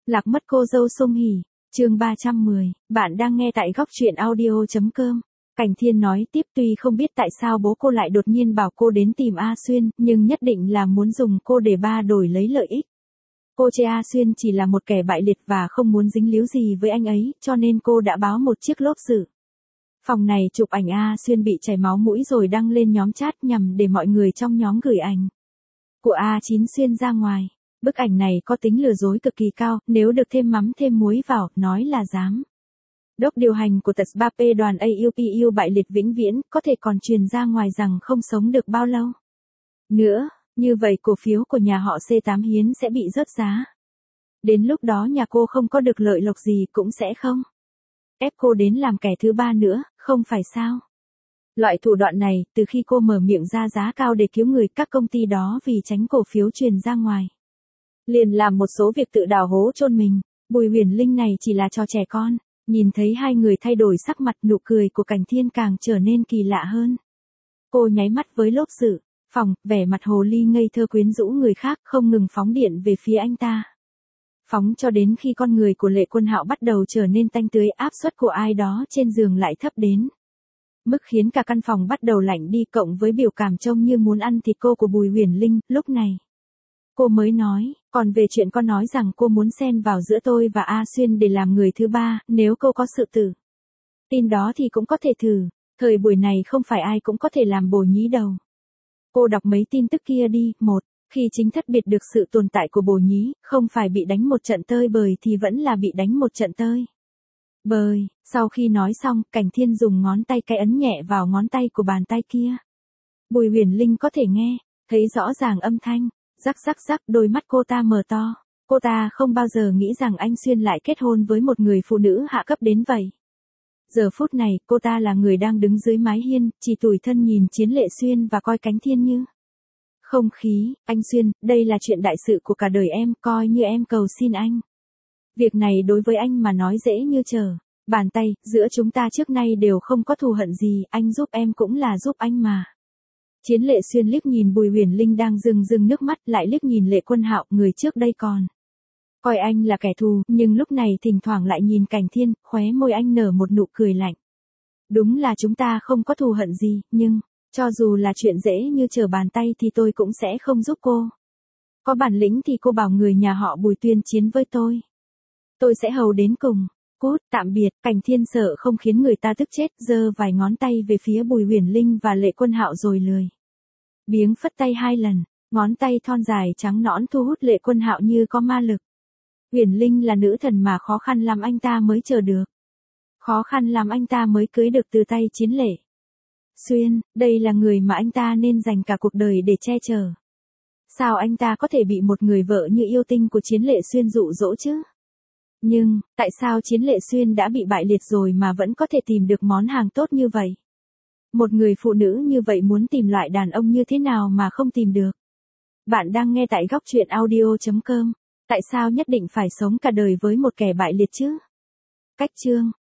Lạc mất cô dâu Sung Hỉ, chương 310, bạn đang nghe tại góc truyện audio.com. Cảnh Thiên nói tiếp tuy không biết tại sao bố cô lại đột nhiên bảo cô đến tìm A Xuyên, nhưng nhất định là muốn dùng cô để ba đổi lấy lợi ích. Cô chê A Xuyên chỉ là một kẻ bại liệt và không muốn dính líu gì với anh ấy, cho nên cô đã báo một chiếc lốp dự phòng này chụp ảnh A Xuyên bị chảy máu mũi rồi đăng lên nhóm chat nhằm để mọi người trong nhóm gửi ảnh của A9 Xuyên ra ngoài. Bức ảnh này có tính lừa dối cực kỳ cao, nếu được thêm mắm thêm muối vào, nói là dám. Đốc điều hành của TSBP đoàn AUPU bại liệt vĩnh viễn, có thể còn truyền ra ngoài rằng không sống được bao lâu nữa, như vậy cổ phiếu của nhà họ C8 Hiến sẽ bị rớt giá. Đến lúc đó nhà cô không có được lợi lộc gì cũng sẽ không ép cô đến làm kẻ thứ ba nữa, không phải sao? Loại thủ đoạn này, từ khi cô mở miệng ra giá cao để cứu người, các công ty đó vì tránh cổ phiếu truyền ra ngoài, liền làm một số việc tự đào hố chôn mình. Bùi Huyền Linh này chỉ là trò trẻ con. Nhìn thấy hai người thay đổi sắc mặt, nụ cười của Cảnh Thiên càng trở nên kỳ lạ hơn. Cô nháy mắt với lốp dự phòng, vẻ mặt hồ ly ngây thơ quyến rũ người khác, không ngừng phóng điện về phía anh ta. Phóng cho đến khi con người của Lệ Quân Hạo bắt đầu trở nên tanh tưới, áp suất của ai đó trên giường lại thấp đến mức khiến cả căn phòng bắt đầu lạnh đi, cộng với biểu cảm trông như muốn ăn thịt cô của Bùi Huyền Linh. Lúc này cô mới nói, còn về chuyện con nói rằng cô muốn xen vào giữa tôi và A Xuyên để làm người thứ ba, nếu cô có sự tự tin đó thì cũng có thể thử. Thời buổi này không phải ai cũng có thể làm bồ nhí đâu. Cô đọc mấy tin tức kia đi. Một, khi chính thất biệt được sự tồn tại của bồ nhí, không phải bị đánh một trận tơi bời thì vẫn là bị đánh một trận tơi bời. Sau khi nói xong, Cảnh Thiên dùng ngón tay cái ấn nhẹ vào ngón tay của bàn tay kia. Bùi Huyền Linh có thể nghe thấy rõ ràng âm thanh rắc rắc rắc, đôi mắt cô ta mở to. Cô ta không bao giờ nghĩ rằng anh Xuyên lại kết hôn với một người phụ nữ hạ cấp đến vậy. Giờ phút này, cô ta là người đang đứng dưới mái hiên, chỉ tủi thân nhìn Chiến Lệ Xuyên và coi Cảnh Thiên như không khí. Anh Xuyên, đây là chuyện đại sự của cả đời em, coi như em cầu xin anh. Việc này đối với anh mà nói dễ như trở bàn tay, giữa chúng ta trước nay đều không có thù hận gì, anh giúp em cũng là giúp anh mà. Chiến Lệ Xuyên liếc nhìn Bùi Huyền Linh đang rưng rưng nước mắt, lại liếc nhìn Lệ Quân Hạo, người trước đây còn coi anh là kẻ thù, nhưng lúc này thỉnh thoảng lại nhìn Cảnh Thiên, khóe môi anh nở một nụ cười lạnh. Đúng là chúng ta không có thù hận gì, nhưng cho dù là chuyện dễ như trở bàn tay thì tôi cũng sẽ không giúp cô. Có bản lĩnh thì cô bảo người nhà họ Bùi tuyên chiến với tôi sẽ hầu đến cùng. Cút, tạm biệt. Cảnh Thiên sợ không khiến người ta tức chết, giơ vài ngón tay về phía Bùi Huyền Linh và Lệ Quân Hạo rồi lười biếng phất tay hai lần. Ngón tay thon dài trắng nõn thu hút Lệ Quân Hạo như có ma lực. Huyền Linh là nữ thần mà khó khăn lắm anh ta mới chờ được. Khó khăn lắm anh ta mới cưới được từ tay Chiến Lệ Xuyên, đây là người mà anh ta nên dành cả cuộc đời để che chở. Sao anh ta có thể bị một người vợ như yêu tinh của Chiến Lệ Xuyên dụ dỗ chứ? Nhưng, tại sao Chiến Lệ Xuyên đã bị bại liệt rồi mà vẫn có thể tìm được món hàng tốt như vậy? Một người phụ nữ như vậy muốn tìm loại đàn ông như thế nào mà không tìm được? Bạn đang nghe tại góc truyện audio.com. Tại sao nhất định phải sống cả đời với một kẻ bại liệt chứ? Cách chương